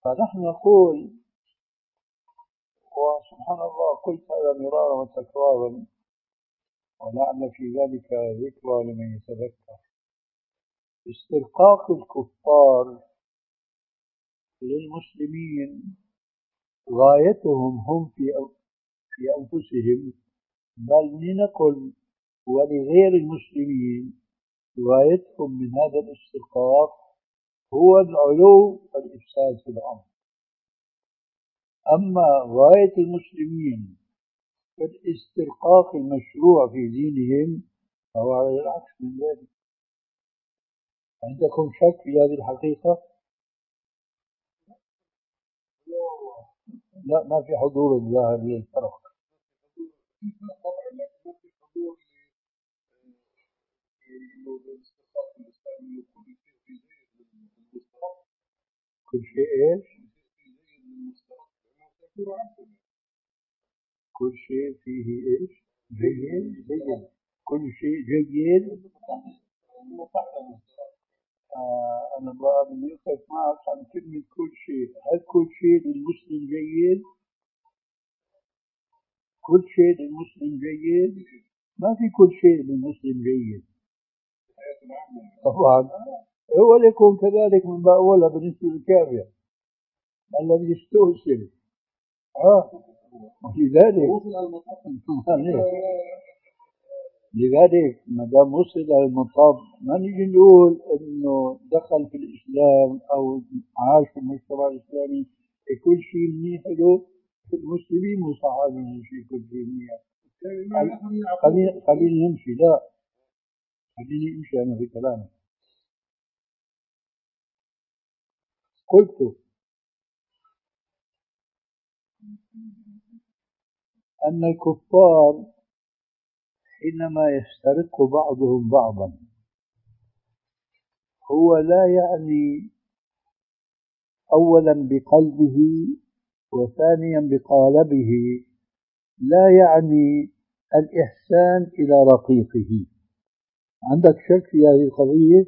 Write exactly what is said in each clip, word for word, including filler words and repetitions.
فنحن نقول، وسبحان الله قلت هذا مرارا وتكرارا ولعل في ذلك ذكرى لمن يتذكر، استرقاق الكفار للمسلمين غايتهم هم في في أنفسهم، بل لنقل ولغير المسلمين غايتهم من هذا الاسترقاق هو العلو والإفساد في الأرض. أما غاية المسلمين في الاسترقاق المشروع في دينهم فهو على العكس من ذلك. عندكم شك في هذه الحقيقة؟ لا، ما في حضور الظاهر للفرق. كل شيء ايش؟ كل شيء فيه ايش؟ جيد جيد. كل شيء جيد. آه أنا بقى بدي أختلف معك عن كلمة كل شيء. هل كل شيء للمسلم جيد؟ كل شيء للمسلم جيد؟ ما في كل شيء للمسلم جيد طبعا. هو يكون كذلك من باب أولى بالنسبة للكافر الذي يستوسل. آه ولذلك لذلك ما دام وصل إلى المطاف ما نيجي نقول انه دخل في الاسلام او عاش في المجتمع الاسلامي كل شيء منيح له. في المسلمين مو صح هذا الشيء كل شيء منيح. خلينا خلينا نمشي. لا، خليني امشي انا في كلامي. قلت ان الكفار حينما يسترق بعضهم بعضا هو لا يعني أولا بقلبه وثانيا بقالبه، لا يعني الإحسان إلى رقيقه. عندك شك في هذه القضية؟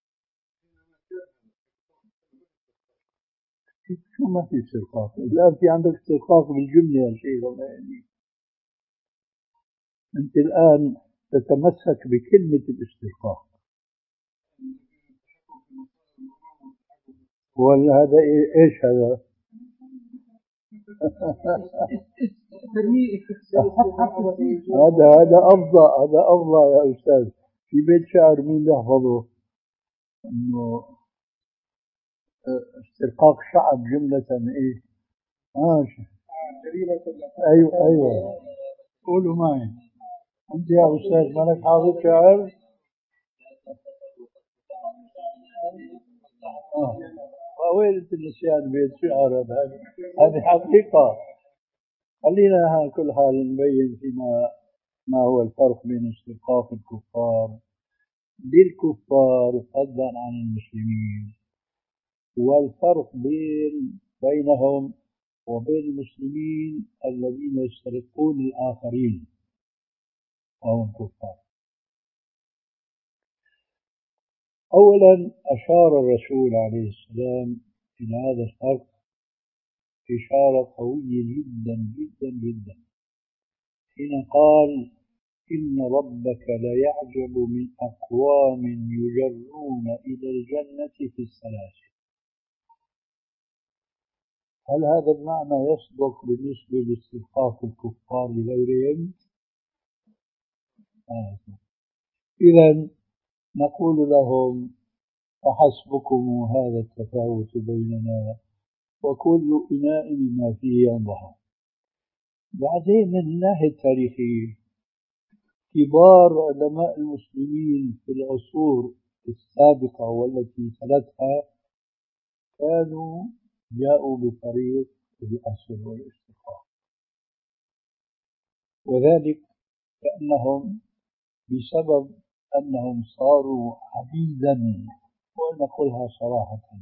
شو ما في استرقاق؟ الآن في عندك استرقاق بالجملة يا شيخ. يعني أنت الآن تتمسك بكلمة الاسترقاق، ولا هذا إيش هذا؟ هذا هذا أفضل، هذا أفضل يا أستاذ. في بيت شعر مين بيحفظه إنه استرقاق شعب جملة إيه؟ آه أيوه أيوه، قولوا معي. أنت يا أستاذ مالك حافظ شعر؟ آه وين النسيان بيت شعر؟ هذه هذه حقيقة. خلينا على كل حال نبين فيما ما هو الفرق بين استرقاق الكفار للكفار فضلا عن المسلمين، والفرق بين بينهم وبين المسلمين الذين يسترقون الآخرين وهم كفار. أولا أشار الرسول عليه السلام إلى هذا الفرق إشارة قوية جدا جدا جدا حين قال إن ربك ليعجب من أقوام يجرون إلى الجنة في السلاسل. هل هذا المعنى يصدق بالنسبة لاستحقاق الكفار لغيرهم؟ آه. إذا نقول لهم فحسبكم هذا التفاوت بيننا وكل إناء بما فيه ينضح. بعدين من الناحية التاريخية كبار علماء المسلمين في العصور السابقة والتي تلتها كانوا جاءوا بطريق الأسر والاستقامة، وذلك كأنهم بسبب أنهم صاروا عبيدا، ونقولها صراحة،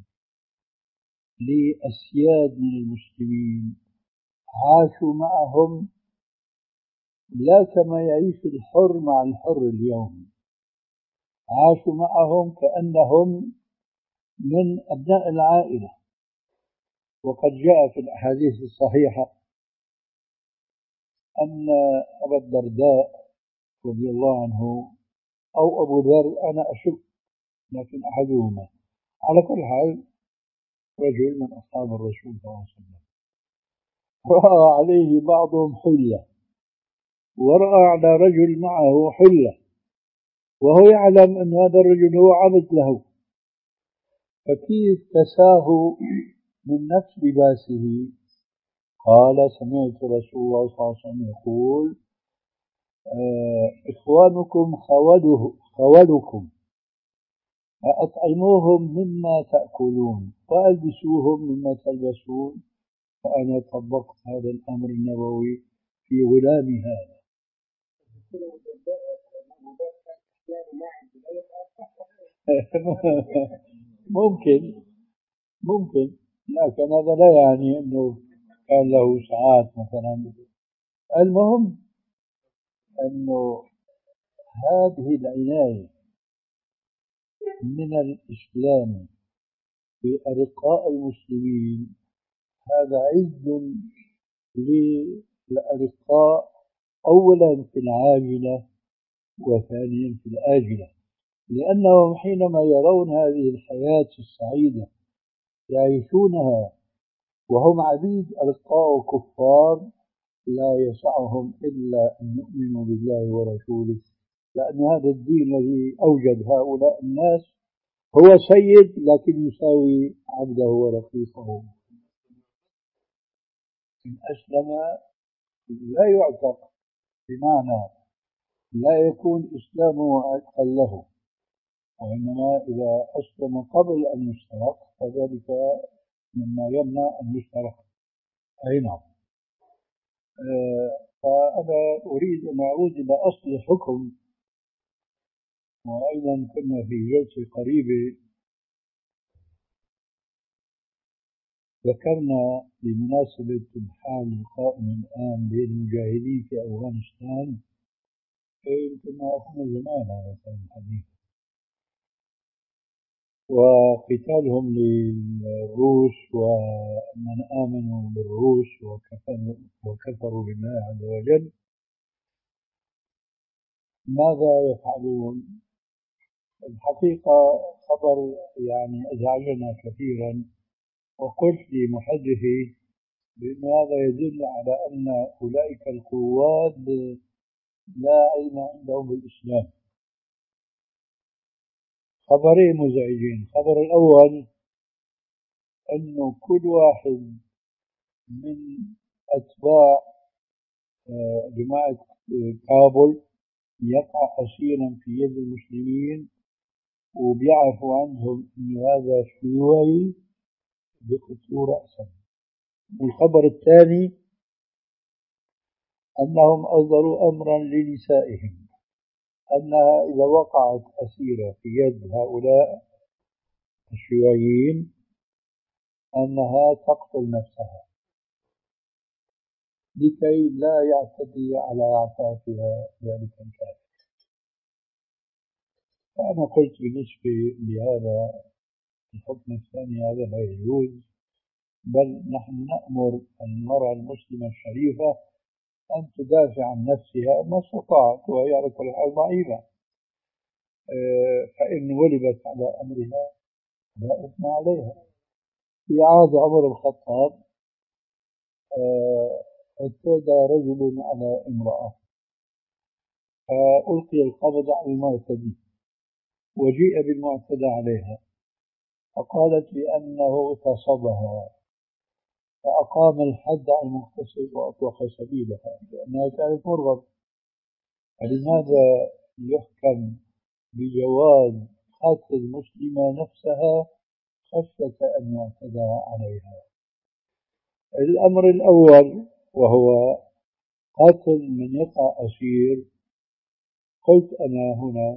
لأسياد من المسلمين عاشوا معهم لا كما يعيش الحر مع الحر اليوم، عاشوا معهم كأنهم من أبناء العائلة، وقد جاء في الأحاديث الصحيحة أن أبا الدرداء رضي الله عنه أو أبو ذر، أنا أشك لكن أحدهما، على كل حال رجل من أصحاب الرسول صلى الله عليه وسلم، رأى عليه بعضهم حلة، ورأى على رجل معه حلة، وهو يعلم أن هذا الرجل هو عبد له، فكيف كساه من نفس لباسه؟ قال: سمعت رسول الله صلى الله عليه وسلم يقول: آه إخوانكم خوله خولكم، فأطعموهم مما تأكلون وألبسوهم مما تلبسون. فأنا طبقت هذا الأمر النبوي في غلامي هذا. ممكن ممكن لكن هذا لا يعني أنه كان له ساعات مثلا. المهم أنه هذه العناية من الإسلام بأرقاء المسلمين هذا عز للأرقاء، أولا في العاجلة وثانيا في الآجلة، لأنهم حينما يرون هذه الحياة السعيدة يعيشونها وهم عبيد أرقاء وكفار، لا يسعهم إلا أن يؤمنوا بالله ورسوله، لأن هذا الدين الذي أوجد هؤلاء الناس هو سيد لكن يساوي عبده ورقيقه. إن أسلم لا يعتق، بمعنى لا يكون إسلامه عتقا له، وإنما إذا أسلم قبل أن يشترط فذلك مما يمنع أن يشترط. أي نعم. آه فأنا أريد أن أعود إلى أصل الحكم. وأيضا كنا في جلسة قريبة ذكرنا بمناسبة الحال القائم الآن بين المجاهدين في أفغانستان، يمكن ما أخذنا زمان هذا كان الحديث، وقتالهم للروس ومن آمنوا بالروس وكفروا, وكفروا بالله عز وجل، ماذا يفعلون؟ الحقيقة خبر يعني أزعجنا كثيرا، وقلت لمحدثي بأن هذا يدل على أن أولئك القوات لا علم عندهم بالإسلام. خبرين مزعجين. الخبر الأول أنه كل واحد من أتباع جماعة كابل يقع أسيرا في يد المسلمين وبيعرفوا عنهم أن هذا شيوعي بقتلوا رأسا. والخبر الثاني أنهم أصدروا أمرا لنسائهم أنها إذا وقعت أسيرة في يد هؤلاء الشيوعيين أنها تقتل نفسها لكي لا يعتدي على عفافها ذلك الكافر. فأنا قلت بالنسبة لهذا الحكم الثاني هذا لا يجوز، بل نحن نأمر المرأة المسلمة الشريفة أن تدافع عن نفسها ما استطاعت، وهي على كل حال ضعيفة، فإن غلبت على أمرها لا إثم عليها. في عهد عمر الخطاب اعتدى رجل على امرأة فألقي القبض على المعتدي وجيء بالمعتدى عليها، فقالت بأنه اغتصبها، فأقام الحد على المغتصب وأطلق سبيلها لأنها كانت مرغب. فلماذا يحكم بجواز قتل المسلمة نفسها خشية أن يعتدى عليها؟ الأمر الأول وهو قتل من يقع أسير، قلت أنا هنا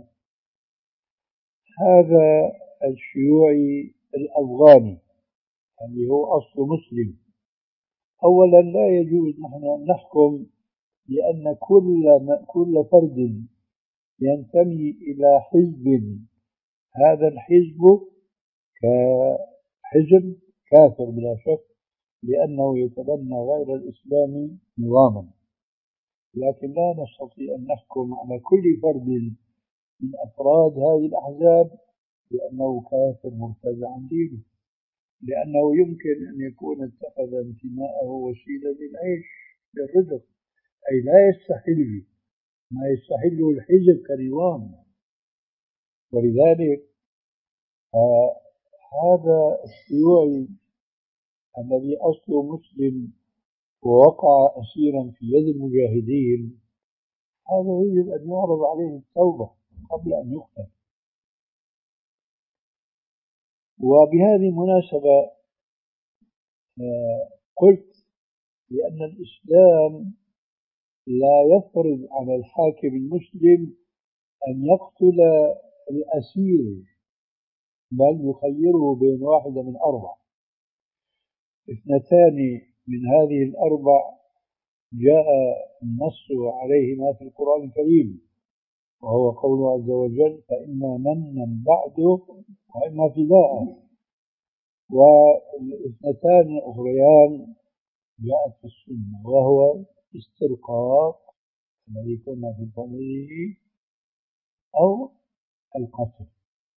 هذا الشيوعي الأفغاني اللي هو أصل مسلم، أولا لا يجوز نحن أن نحكم لأن كل كل فرد ينتمي إلى حزب هذا الحزب كحزب كافر بلا شك، لأنه يتبنى غير الإسلام نظاما، لكن لا نستطيع أن نحكم على كل فرد من أفراد هذه الأحزاب بأنه كافر مرتد عن دينه، لأنه يمكن أن يكون اتخذ انتماءه وسيلة للعيش للرزق، أي لا يستحل ما يستحله الحزب كنظام. ولذلك آه هذا الشيوعي الذي أصله مسلم ووقع أسيرا في يد المجاهدين، هذا يجب أن يعرض عليه التوبة قبل أن يقتل. وبهذه المناسبة آه قلت بأن الإسلام لا يفرض على الحاكم المسلم أن يقتل الأسير، بل يخيره بين واحدة من أربع. اثنتان من هذه الأربع جاء النص عليهما في القرآن الكريم، وهو قوله عز وجل: فإما منا بعده وإما فداء. والاثنتان الأخريان جاءت في السنة، وهو استرقاق الذي كنا في طريقه أو القتل.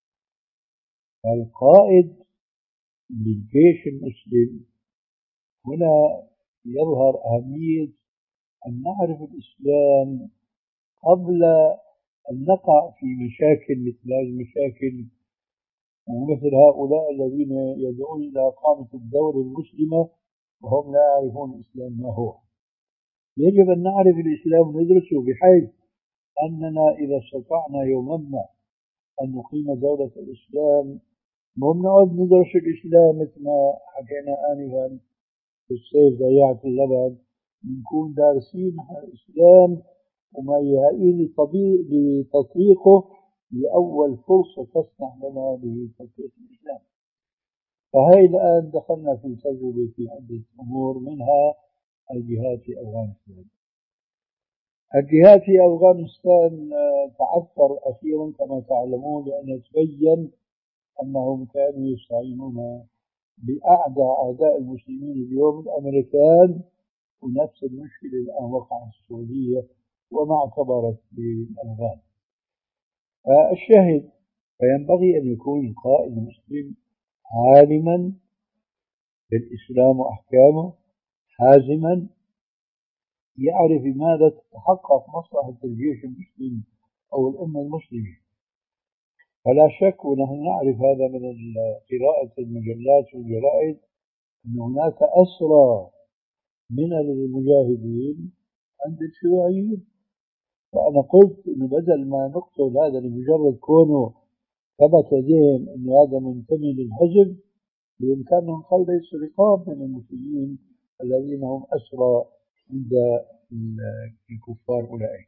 القائد للجيش المسلم هنا يظهر أهمية أن نعرف الإسلام قبل أن نقع في مشاكل مثل هذه المشاكل، ومثل هؤلاء الذين يدعون إلى إقامة الدولة المسلمة وهم لا يعرفون الإسلام ما هو. يجب أن نعرف الإسلام وندرسه، بحيث أننا إذا استطعنا يوما ما أن نقيم دولة الإسلام، مو بنقعد ندرس الإسلام مثل ما حكينا آنفا في الصيف ضيعت اللبن، نكون دارسين الإسلام ومهيئين لتطبيقه لأول فرصة تسمح لنا بتطبيق الإسلام. فهي الآن دخلنا في تجربة في عدة أمور، منها الجهاد في أفغانستان. الجهاد في أفغانستان تعثر أخيرا كما تعلمون، لأن تبين أنهم كانوا يستعينون بأعدى أعداء المسلمين اليوم الأمريكان، ونفس المشكلة الآن وقعت في السعودية وما اعتبرت بالأفغان. الشاهد فينبغي أن يكون القائد المسلم عالما بالإسلام وأحكامه، حازما، يعرف لماذا تتحقق مصلحة الجيش المسلم أو الأمة المسلمة. فلا شك، ونحن نعرف هذا من قراءة المجلات والجرائد، أن هناك أسرى من المجاهدين عند الشيوعيين. فأنا قلت إنه بدل ما نقتل هذا لمجرد كونه ثبت لديهم إنه هذا منتمي للحزب، بإمكاننا نخلص رقاب من المسلمين الذين هم أسرى عند الكفار أولئك.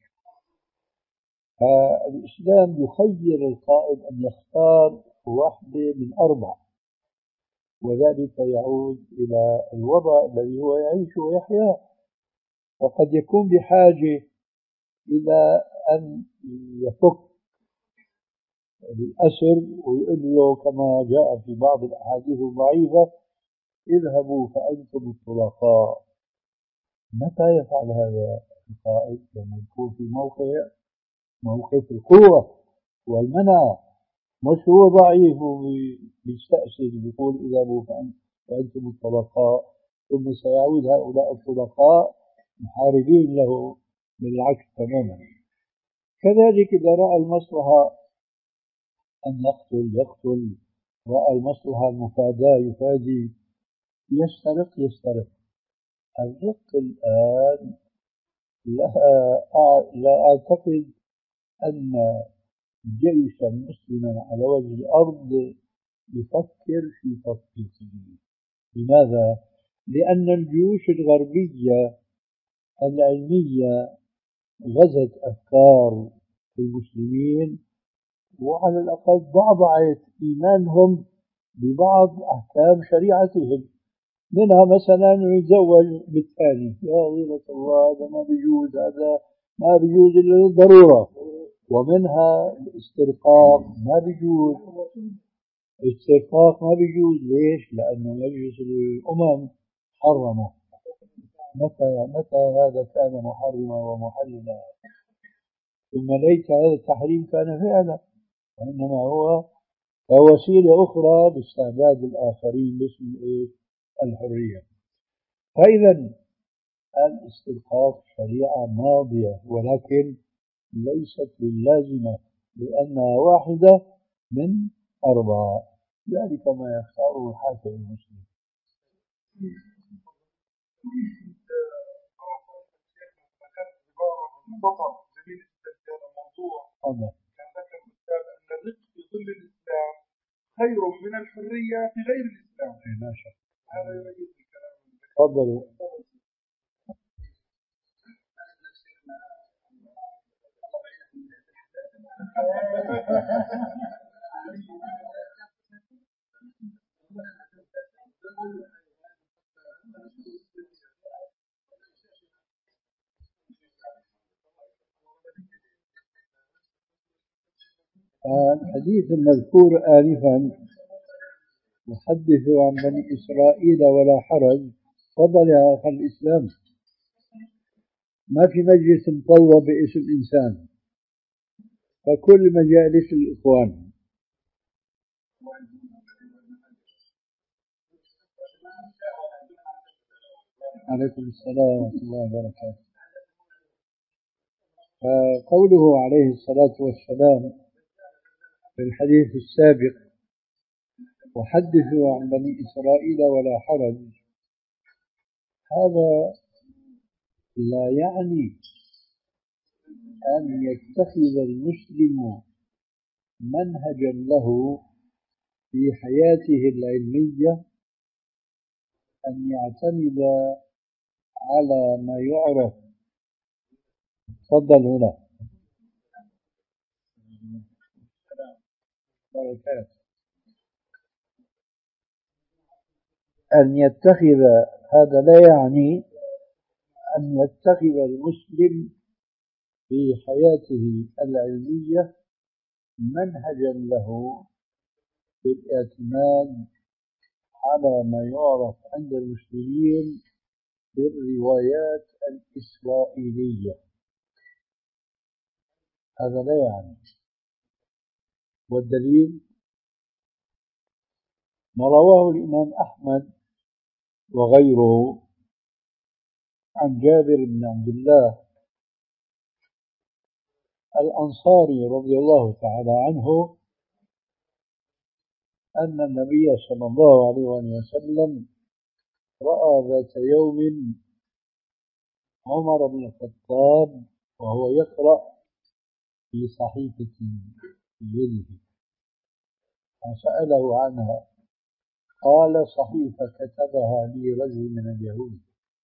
فالإسلام يخير القائد أن يختار واحدة من أربع، وذلك يعود إلى الوضع الذي هو يعيش ويحيا. وقد يكون بحاجة إلى أن يفك الأسر ويقول له كما جاء في بعض الأحاديث الضعيفة: اذهبوا فأنتم الطلقاء. متى يفعل هذا القائد؟ لما يكون في موقع موقف القوة والمنع، مش هو ضعيف وبيستأسد بيقول اذهبوا فأنتم الطلقاء، ثم سيعود هؤلاء الطلقاء محاربين له. بالعكس تماما. كذلك إذا رأى المصلحة أن يقتل يقتل، رأى المصلحة المفاداة يفادي، يسترق يسترق. الرق الآن لا, لا أعتقد أن جيشا مسلما على وجه الأرض يفكر في تطبيقه. لماذا؟ لأن الجيوش الغربية العلمية غزت أفكار المسلمين، وعلى الأقل ضعضعت إيمانهم ببعض أحكام شريعتهم. منها مثلا يتزوج بالثاني، يا غيرة الله هذا ما بيجوز، هذا ما بيجوز إلا للضرورة. ومنها الاسترقاق ما بيجوز، الاسترقاق ما بيجوز. ليش؟ لأنه مجلس الأمم حرمه. متى متى هذا كان محرما ومحللا؟ ثم ليس هذا التحريم كان فعلا، وإنما هو وسيلة أخرى لاستعباد الآخرين باسم إيه؟ الحرية. فإذا الاستلقاء شريعة ماضية، ولكن ليست باللازمة، لأنها واحدة من أربعة، ذلك ما يختاره الحاكم المسلم. مختصر جميل جدا في هذا الموضوع. الله. كان ذكر الأستاذ أن الرق في ظل الإسلام خير من الحرية في غير الإسلام. ما شاء الله. هذا يميز الكلام. تفضلوا. الحديث المذكور آنفا يحدث عن بني إسرائيل ولا حرج، فضل يا أخي الإسلام. ما في مجلس مطوى باسم إنسان، فكل مجالس الإخوان. عليكم السلام ورحمة الله وبركاته. فقوله عليه الصلاة والسلام في الحديث السابق وحدثوا عن بني إسرائيل ولا حرج، هذا لا يعني أن يتخذ المسلم منهجا له في حياته العلمية أن يعتمد على ما يعرف. تفضل هنا. بركات. أن يتخذ، هذا لا يعني أن يتخذ المسلم في حياته العلمية منهجا له في الاعتماد على ما يعرف عند المسلمين بالروايات الإسرائيلية. هذا لا يعني. والدليل ما رواه الإمام أحمد وغيره عن جابر بن عبد الله الأنصاري رضي الله تعالى عنه أن النبي صلى الله عليه وسلم رأى ذات يوم عمر بن الخطاب وهو يقرأ في صحيفة في يده، فسأله عنها، قال صحيفة كتبها لي رجل من اليهود.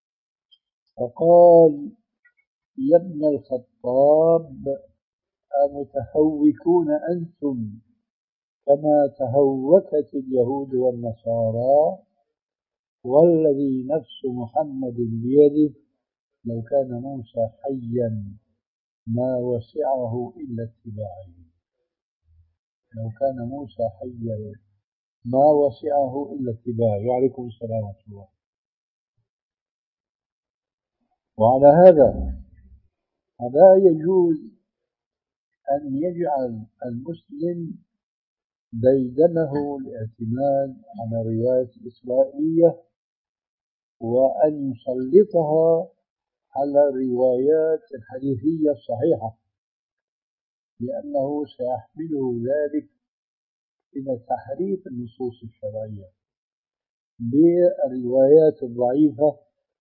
فقال يا ابن الخطاب أمتهوكون أنتم كما تهوكت اليهود والنصارى؟ والذي نفس محمد بيده لو كان موسى حيا ما وسعه إلا اتباعي. لو كان موسى حيا ما وسعه إلا اتباعي. وعليكم السلام ورحمة الله. وعلى هذا فلا يجوز أن يجعل المسلم ديدنه الاعتماد على الروايات الإسرائيلية وأن يسلطها على الروايات الحديثية الصحيحة، لأنه سيحمله ذلك إلى تحريف النصوص الشرعية بالروايات الضعيفة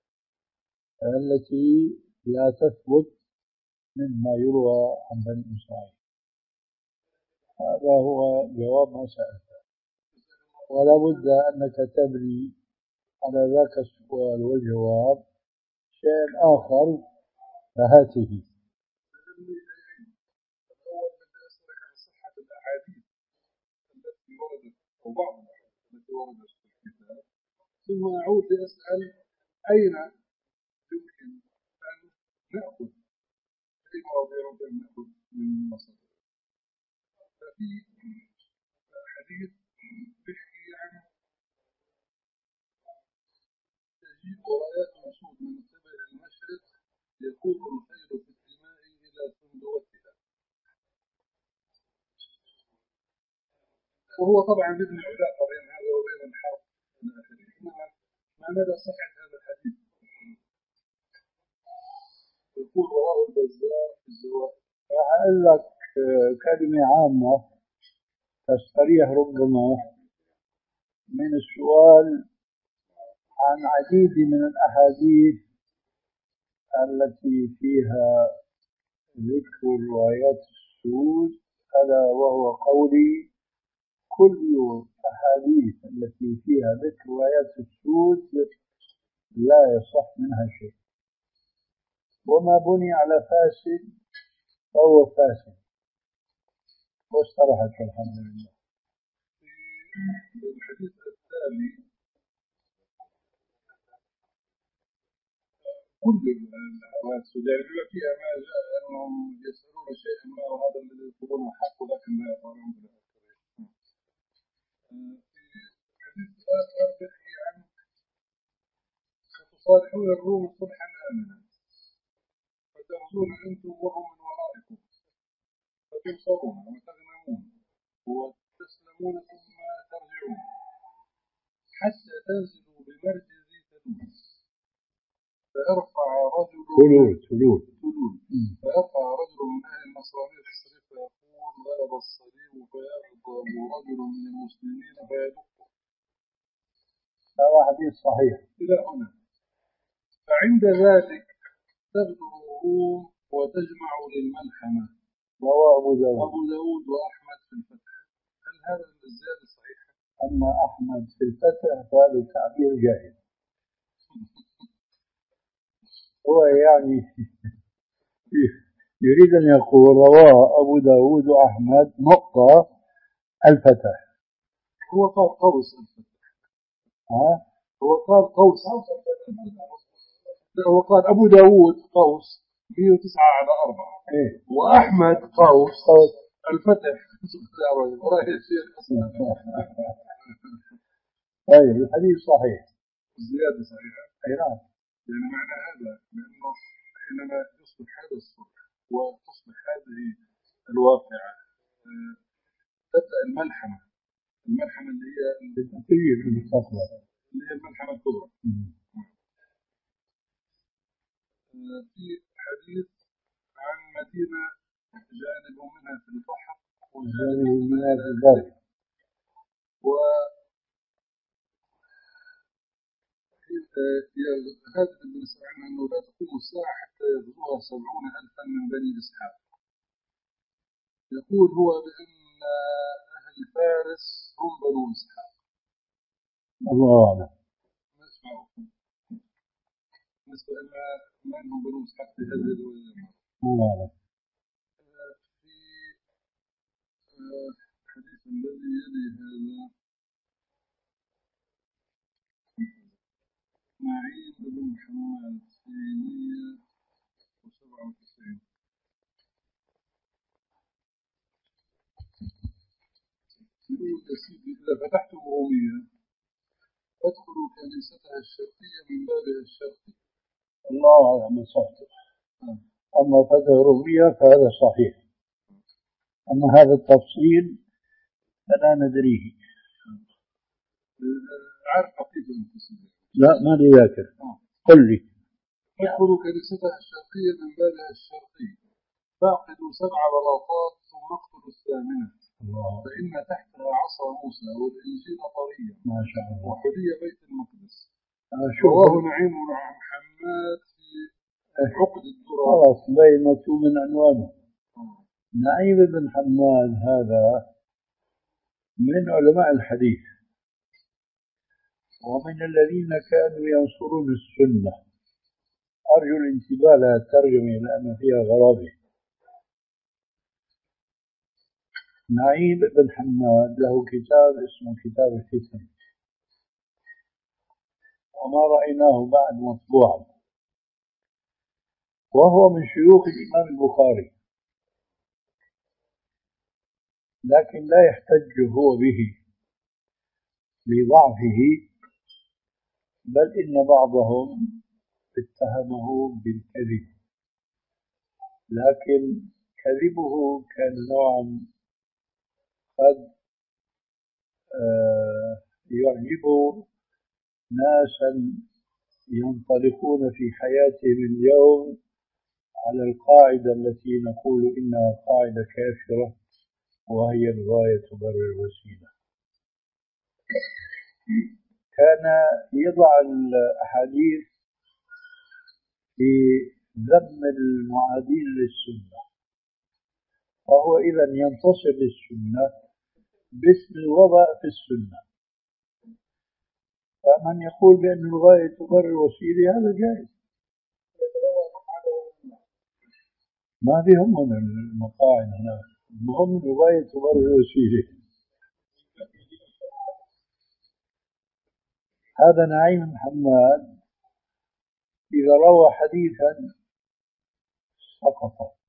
التي لا تثبت مما يروى عن بني إسرائيل. هذا هو جواب ما سألته، ولا بد أنك تبني على ذاك السؤال والجواب شيء آخر، فهاته. أول بدي أسألك عن صحة الأحاديث التي وردت أو بعض الأحاديث التي وردت في الكتاب، ثم أعود لأسأل أين يمكن أن نأخذ أي مواضيع يمكن أن نأخذ من مصر. ففي حديث بيحكي عن ورايات سود من قبل المشرق يقود الخيل في الدماء إلى سندوتها. وهو طبعا ابن علاقة بين هذا وبين الحرب إلى آخره. ما مدى صحة هذا الحديث؟ يقول رواه البزار في الزوائد. راح أقول لك كلمة عامة تستريح ربما من السؤال عن عديد من الأحاديث التي فيها ذكر روايات السود، ألا وهو قولي: كل الأحاديث التي فيها ذكر روايات السود لا يصح منها شيء، وما بني على فاسد فهو فاسد. واسترحت الحمد لله. في الحديث التالي كل الروايات السود يعني بما فيها ما جاء أنهم يسألون شيئا ما وهذا الذي يطلبونه حق لكن لا يطلبون به. في حديث آخر يحكي عن ستصالحون الروم صلحا آمنا فتغزون أنتم وهم من ورائكم فتنصرون وتغنمون وتسلمون ثم ترجعون حتى تنزلوا بمرج ذي تدوس فيرفع رجل تلول تلول تلول فيرفع رجل من أهل النصرانية الصليب فيقول غلب الصليب فيغضب رجل من المسلمين فيدقه. هذا حديث صحيح إلى هنا. فعند ذلك تغدر الروم وتجمع للملحمة. رواه أبو داود أبو داود وأحمد في الفتح. هل هذا الزيادة صحيحة؟ أما أحمد في الفتح فهذا تعبير جاهل. هو يعني يريد أن يقول رواه أبو داود وأحمد نقطة الفتح. هو قال قوس الفتح. ها؟ هو قال قوس. هو قال أبو داود قوس مئة وتسعة على أربعة. إيه؟ وأحمد قوس قوس الفتح. طيب الحديث صحيح. الزيادة صحيحة. أي نعم. يعني معنى هذا لأنه حينما يصبح هذا الصلح وتصبح هذه الواقعة تبدأ الملحمة. الملحمة اللي هي تجي في المستقبل اللي هي الملحمة الكبرى. في حديث عن مدينة جانب منها في البحر وجانب منها في البر. و هذا اللي نسمع عنه أنه لا تقوم الساعة حتى يغزوها سبعون ألفا من بني إسحاق. يقول هو بأن أهل فارس هم بنو إسحاق. الله أعلم. نسمعه بالنسبة إلى من هم بنو إسحاق في هذه الرواية. الله أعلم. في الحديث الذي يلي هذا معين بن محمد في مئة وسبعة وتسعين. يقول يا سيدي إذا فتحتم رومية فادخلوا كنيستها الشرقية من بابها الشرقي. الله أعلم صحته. أما فتح رومية فهذا صحيح، أما هذا التفصيل فلا ندريه. عارف حقيقة المتسلسل؟ لا ما لي ذاكر. قل لي. ادخلوا كنيستها الشرقية من بابها الشرقي فاقدوا سبع بلاطات ثم اقتلوا الثامنة الله. فإن تحتها عصا موسى والإنجيل طريا ما شاء الله وحلي بيت المقدس. رواه نعيم بن حماد في عقد الدرر. خلاص بينته من عنوانه. نعيم بن حماد هذا من علماء الحديث ومن الذين كانوا ينصرون السنة. أرجو الانتباه لها الترجمة لأن فيها غرابة. نعيم بن حماد له كتاب اسمه كتاب الفتن وما رأيناه بعد مطبوعا، وهو من شيوخ الإمام البخاري، لكن لا يحتج هو به لضعفه بل إن بعضهم اتهمه بالكذب، لكن كذبه كان نوعا قد آه، يعجب ناسا ينطلقون في حياتهم اليوم على القاعدة التي نقول إنها قاعدة كافرة، وهي الغاية تبرر الوسيلة. كان يضع الأحاديث في ذم المعادين للسنة، وهو إذا ينتصر للسنة باسم الوضع في السنة. فمن يقول بأن الغاية تبرر الوسيلة هذا جائز، ما بيهمنا المقاعد هنا، المهم الغاية تبرر الوسيلة. هذا نعيم محمد إذا روى حديثا سقط،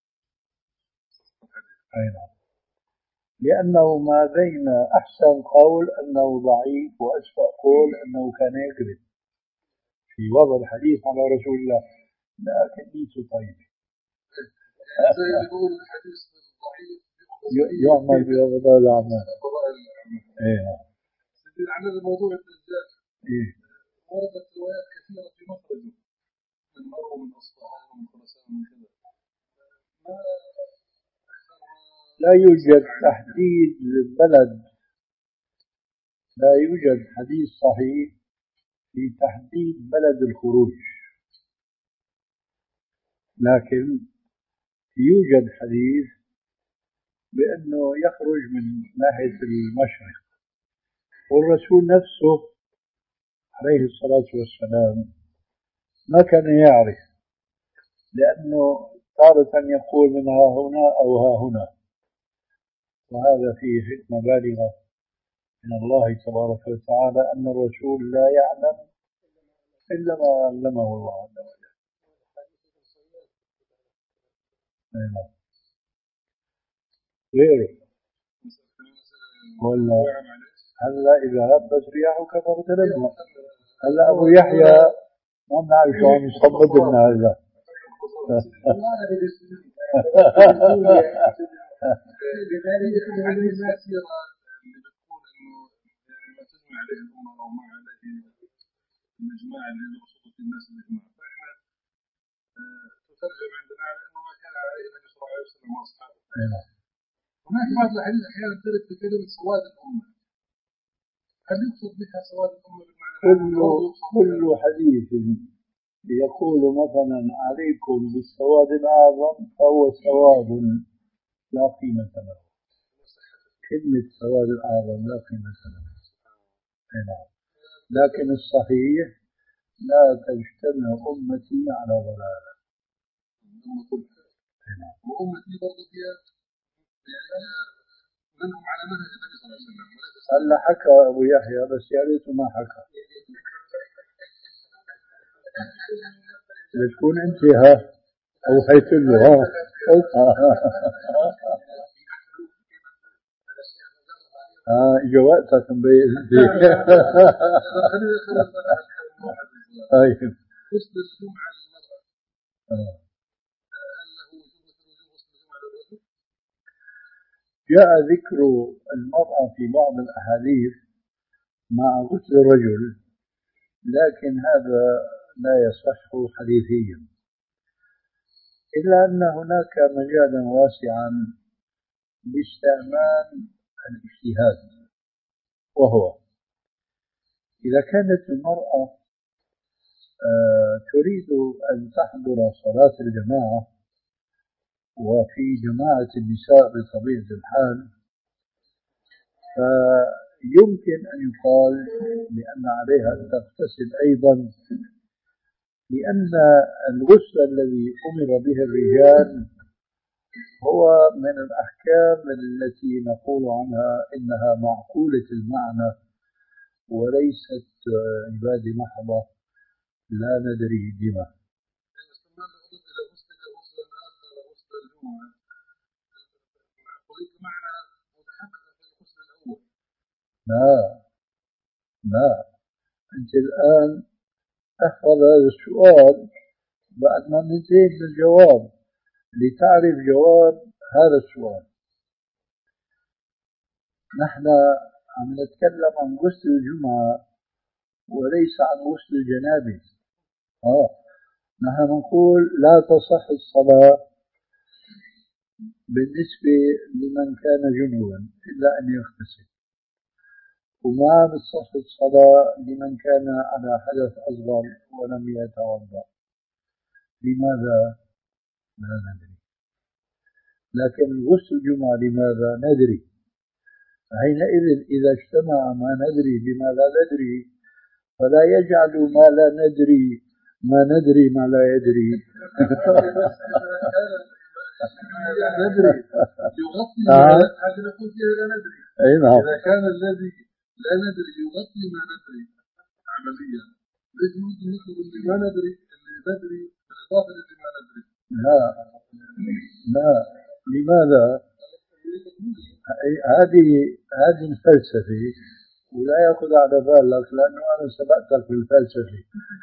أي نعم، لأنه ما بين أحسن قول أنه ضعيف وأسوأ قول أنه كان يكذب في وضع الحديث على رسول الله، لكن نيته طيبة. زي اللي يقول الحديث الضعيف يعمل بفضائل الأعمال. إيه عن هذا الموضوع الدجال إيه وردت روايات كثيرة في مخرجه من مرو من أصفهان ومن خراسان ومن كذا. لا يوجد تحديد بلد، لا يوجد حديث صحيح في تحديد بلد الخروج، لكن يوجد حديث بأنه يخرج من ناحية المشرق، والرسول نفسه عليه الصلاة والسلام ما كان يعرف، لأنه تارة يقول من ها هنا أو ها هنا، وهذا فيه حكمة بالغة من الله تبارك وتعالى أن الرسول لا يعلم إلا ما علمه الله عز وجل. غيره ولا هلا إذا هبت رياحك فاغتربنا. هلا أبو يحيى ما بنعرف شو عم يصمد لنا هلا. عليه الأمة أو ما عليه الإجماع اللي يقصده في الناس الإجماع، فإحنا تترجم عندنا على أنه ما كان عليه النبي صلى الله عليه وسلم وأصحابه. هناك بعض الأحاديث أحيانا ترد بكلمة سواد الأمة، هل يقصد بها سواد الأمة بالمعنى؟ كل كل حديث يقول مثلا عليكم بالسواد الأعظم فهو سواد لا قيمة له. كلمة سواد الأعظم لا قيمة له. لكن الصحيح لا تجتمع أمتي على ضلالة. وأمتي برضو فيها منهم على منهج النبي صلى الله عليه وسلم. هلا حكى أبو يحيى بس يا ريته ما حكى. لتكون أنت ها أوحيت له ها. ها إجا وقتك مبين. طيب. غسل الجمعة للمرأة. جاء ذكر المرأة في بعض الأحاديث مع غسل الرجل، لكن هذا لا يصح حديثيا، إلا أن هناك مجالا واسعا باستعمال الاجتهاد، وهو إذا كانت المرأة تريد أن تحضر صلاة الجماعة وفي جماعة النساء بطبيعة الحال، فيمكن أن يقال بأن عليها أن تغتسل أيضا، لأن الغسل الذي أمر به الرجال هو من الأحكام التي نقول عنها إنها معقولة المعنى وليست عبادة محضة لا ندري بما. لا لا، أنت الآن احفظ هذا السؤال بعد ما ننتهي من الجواب لتعرف جواب هذا السؤال. نحن عم نتكلم عن غسل الجمعة وليس عن غسل الجنابة. آه. نحن نقول لا تصح الصلاة بالنسبة لمن كان جنوبا إلا أن يغتسل، وما بتصح الصلاة لمن كان على حدث أصغر ولم يتوضأ. لماذا؟ لا ندري، لكن غسل الجمعة لماذا؟ ندري. فحينئذ إذا اجتمع ما ندري بما لا ندري فلا يجعل ما لا ندري ما ندري ما لا يدري. ندري يغطي هذا نقول فيها لا ندري. أي نعم. إذا كان الذي لا ندري يغطي ما ندري عمليا، ليش ممكن نطلب اللي ما ندري اللي ندري بالإضافة للي ما ندري؟ لا لا. لماذا؟ هذه هذه الفلسفة ولا يأخذ على بالك لأنه أنا سبقتك بالفلسفة.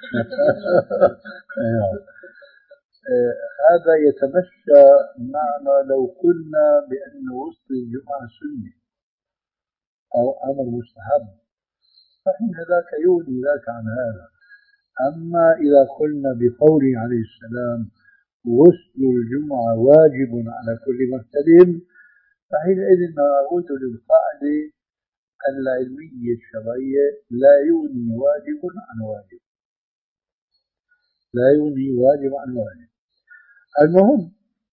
هذا يتمشى معنا لو قلنا بأن غسل الجمعة سنة أو أمر مستحب، فحين ذاك يغني ذاك عن هذا. أما إذا قلنا بقوله عليه السلام غسل الجمعة واجب على كل محتلم، فحينئذ نعود للقاعدة العلمية الشرعية لا يغني واجب عن واجب، لا يغني واجب عن واجب. المهم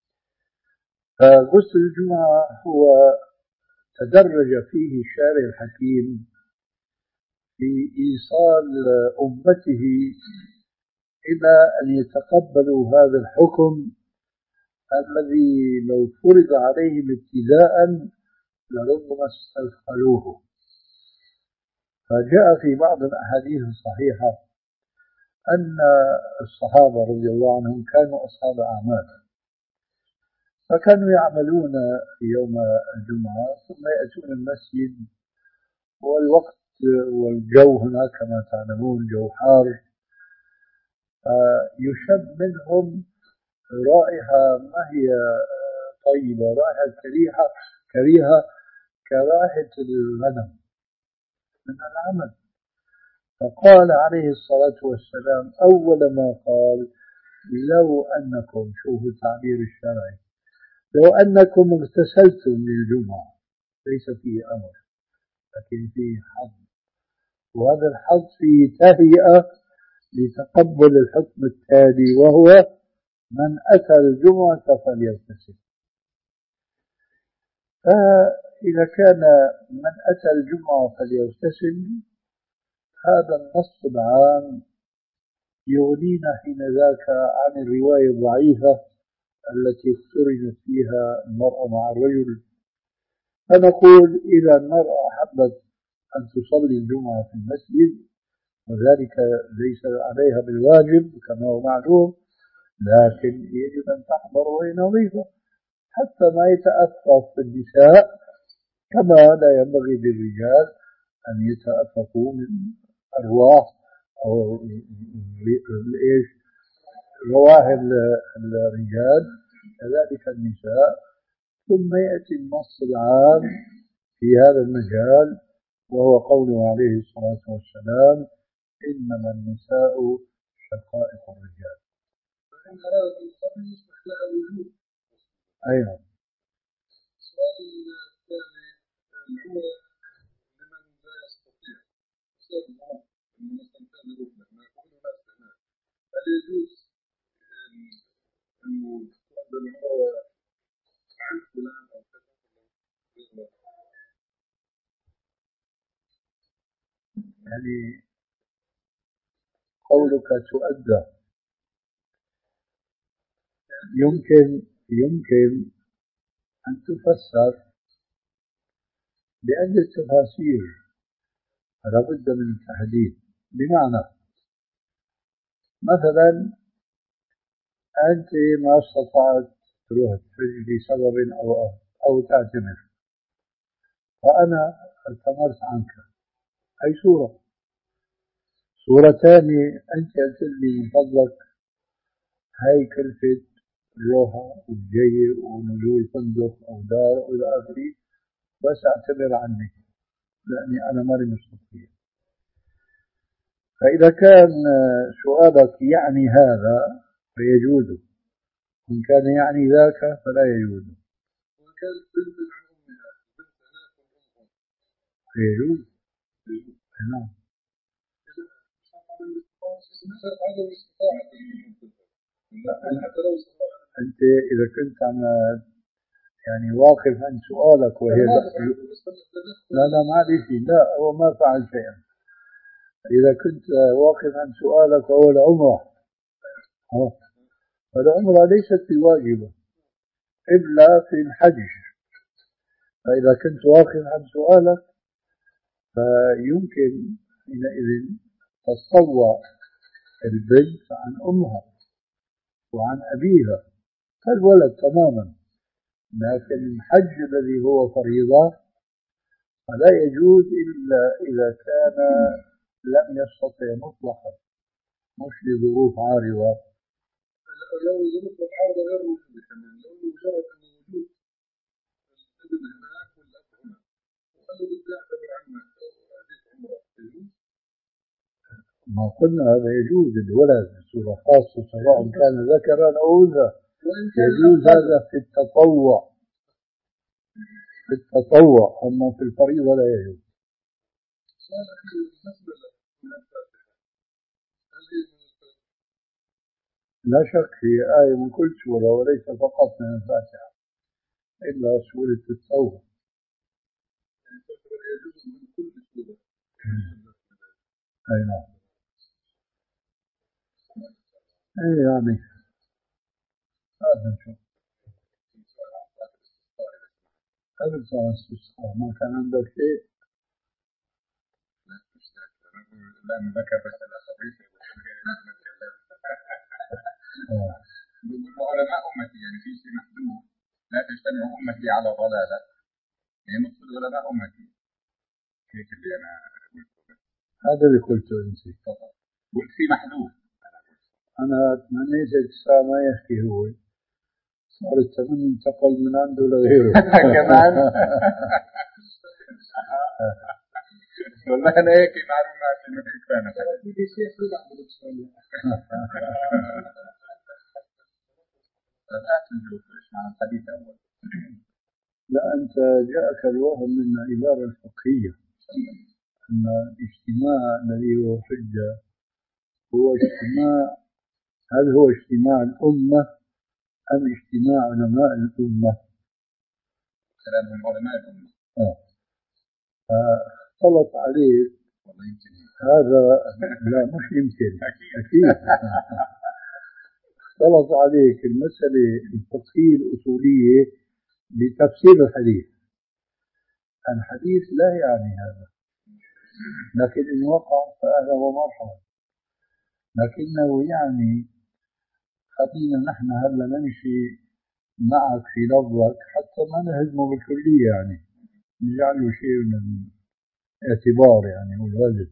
غسل الجمعة هو تدرج فيه الشارع الحكيم في إيصال أمته إلى أن يتقبلوا هذا الحكم الذي لو فرض عليهم ابتداء لربما استثقلوه. فجاء في بعض الأحاديث الصحيحة أن الصحابة رضي الله عنهم كانوا أصحاب أعمال، فكانوا يعملون في يوم الجمعة ثم يأتون المسجد والوقت والجو هناك كما تعلمون جو حار، يشم منهم رائحة ما هي طيبة، رائحة كريهة كريهة كرائحة الغنم من العمل. فقال عليه الصلاة والسلام أول ما قال لو أنكم، شوفوا التعبير الشرعي، لو أنكم اغتسلتم للجمعة، ليس فيه أمر لكن فيه حظ، وهذا الحظ فيه تهيئة لتقبل الحكم التالي وهو من أتى الجمعة فليغتسل. فإذا كان من أتى الجمعة فليغتسل هذا النص العام يغنينا حين ذاك عن الرواية الضعيفة التي اقترنت فيها المرأة مع الرجل. فنقول إذا المرأة أحبت أن تصلي الجمعة في المسجد وذلك ليس عليها بالواجب كما هو معلوم، لكن يجب أن تحضر وهي نظيفة حتى ما يتأفف النساء، كما لا ينبغي للرجال أن يتأففوا من أرواح أو إيش رواه الرجال، كذلك النساء. ثم يأتي النص العام في هذا المجال وهو قوله عليه الصلاة والسلام إنما النساء شقائق الرجال. فإن أرادت الصبي يصبح لها وجود. أيضا السؤال الثاني العمرة لمن لا يستطيع بسبب الظروف إنه مثلا كان ركبة ما يكون لا استعمال، هل يجوز إنه تقبل العمرة عن فلان أو كذا؟ يعني قولك تؤدى يمكن يمكن أن تفسر بعدة تفاسير، فلا بد من التحديد. بمعنى مثلا أنت ما استطعت تروح تحج لسبب أو أو تعتمر، فأنا اعتمرت عنك، أي صورة صورة ثانية أنت قلت لي من فضلك هاي كلفة الروحة والجاية ونزول فندق أو دار وإلى آخره، بس اعتبر عني لأني أنا ماني مستطيع. فإذا كان سؤالك يعني هذا فيجوز، وإن كان يعني ذاك فلا يجوز. وإن كانت بنت عن أمها بنت هناك وأمها فيجوز. نعم. هذا الاستطاعة حتى لو استطاعت. أنت إذا كنت عم يعني واقف عن سؤالك وهي لا لا ما علي شيء، لا هو ما فعل شيئا. إذا كنت واقف عن سؤالك وهو العمرة، فالعمرة ليست بواجبة إلا في الحج. فإذا كنت واقف عن سؤالك فيمكن حينئذ تتطوع البنت عن أمها وعن أبيها كالولد تماما، لكن الحج الذي هو فريضة فلا يجوز إلا إذا كان لم يستطع مطلقا، مش لظروف عارضة. لو ظروف العارضة غير موجودة كمان، لو مجرد أن وجود الابن هناك والأب هنا وقال له بدي أعتبر عنك هذيك عمرة يجوز؟ ما قلنا هذا يجوز الولد بصورة خاصة سواء كان ذكرا أو أنثى، يجوز هذا في التطوع في التطوع، أما في الفريضة لا يجوز. سؤال أخير بالنسبة من الفاتحة، هل هي من الفاتحة؟ لا شك هي آية من كل سورة وليس فقط من الفاتحة إلا سورة التوبة. يعني تعتبر يجوز من كل سورة. أي نعم. أي يعني هذا نشوف. قبل سنة استسقاء ما كان عندك شيء؟ لا نذكر بس الخبيثة علماء أمتي يعني في شيء محدود، لا تجتمع أمتي على ضلالة، هي مقصود علماء أمتي هيك اللي أنا قلته. هذا اللي قلته أنت. قلت في محدود. أنا تمنيت الساعة ما يحكي هو، صار التمني انتقل من عنده لغيره كمان. والله أنا هيك معلومات إنه هيك فانا في شيء خلع لا تنجوك إيش معنى الحديث أول. لا أنت جاءك الوهم من العبارة الفقهية أن الاجتماع الذي هو حجة هو اجتماع، هل هو اجتماع الأمة أم اجتماع علماء الأمة؟ كلام علماء الأمة. آه. فاختلط عليه والله يمكن هذا. لا مش يمكن أكيد. اختلط عليك المسألة الفقهية الأصولية بتفسير الحديث. الحديث لا يعني هذا، لكن إن وقع فأهلا ومرحبا، لكنه يعني خلينا نحن هلا نمشي معك في لفظك حتى ما نهزمه بالكلية، يعني نجعله شيء من الاعتبار يعني والوزن.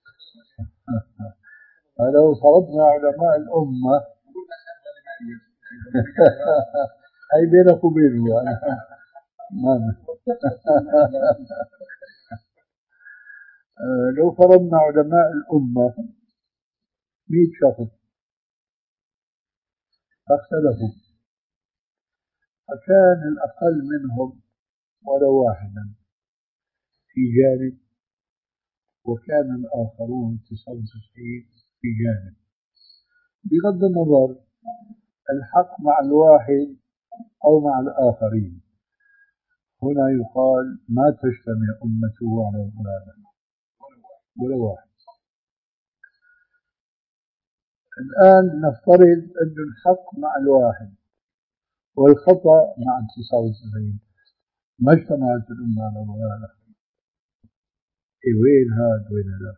فلو فرضنا علماء الأمة هاي بينك وبينه يعني ما لو فرضنا علماء الأمة مئة شخص فاختلفوا فكان الأقل منهم ولو واحدا في جانب وكان الآخرون تسعة وتسعين في جانب، بغض النظر الحق مع الواحد أو مع الآخرين. هنا يقال ما تجتمع أمته على ضلالة ولو واحد. الآن نفترض أن الحق مع الواحد والخطأ مع التسعة وتسعين، ما اجتمعت الأمة على ضلالة. إيه وين هذا وين هذا؟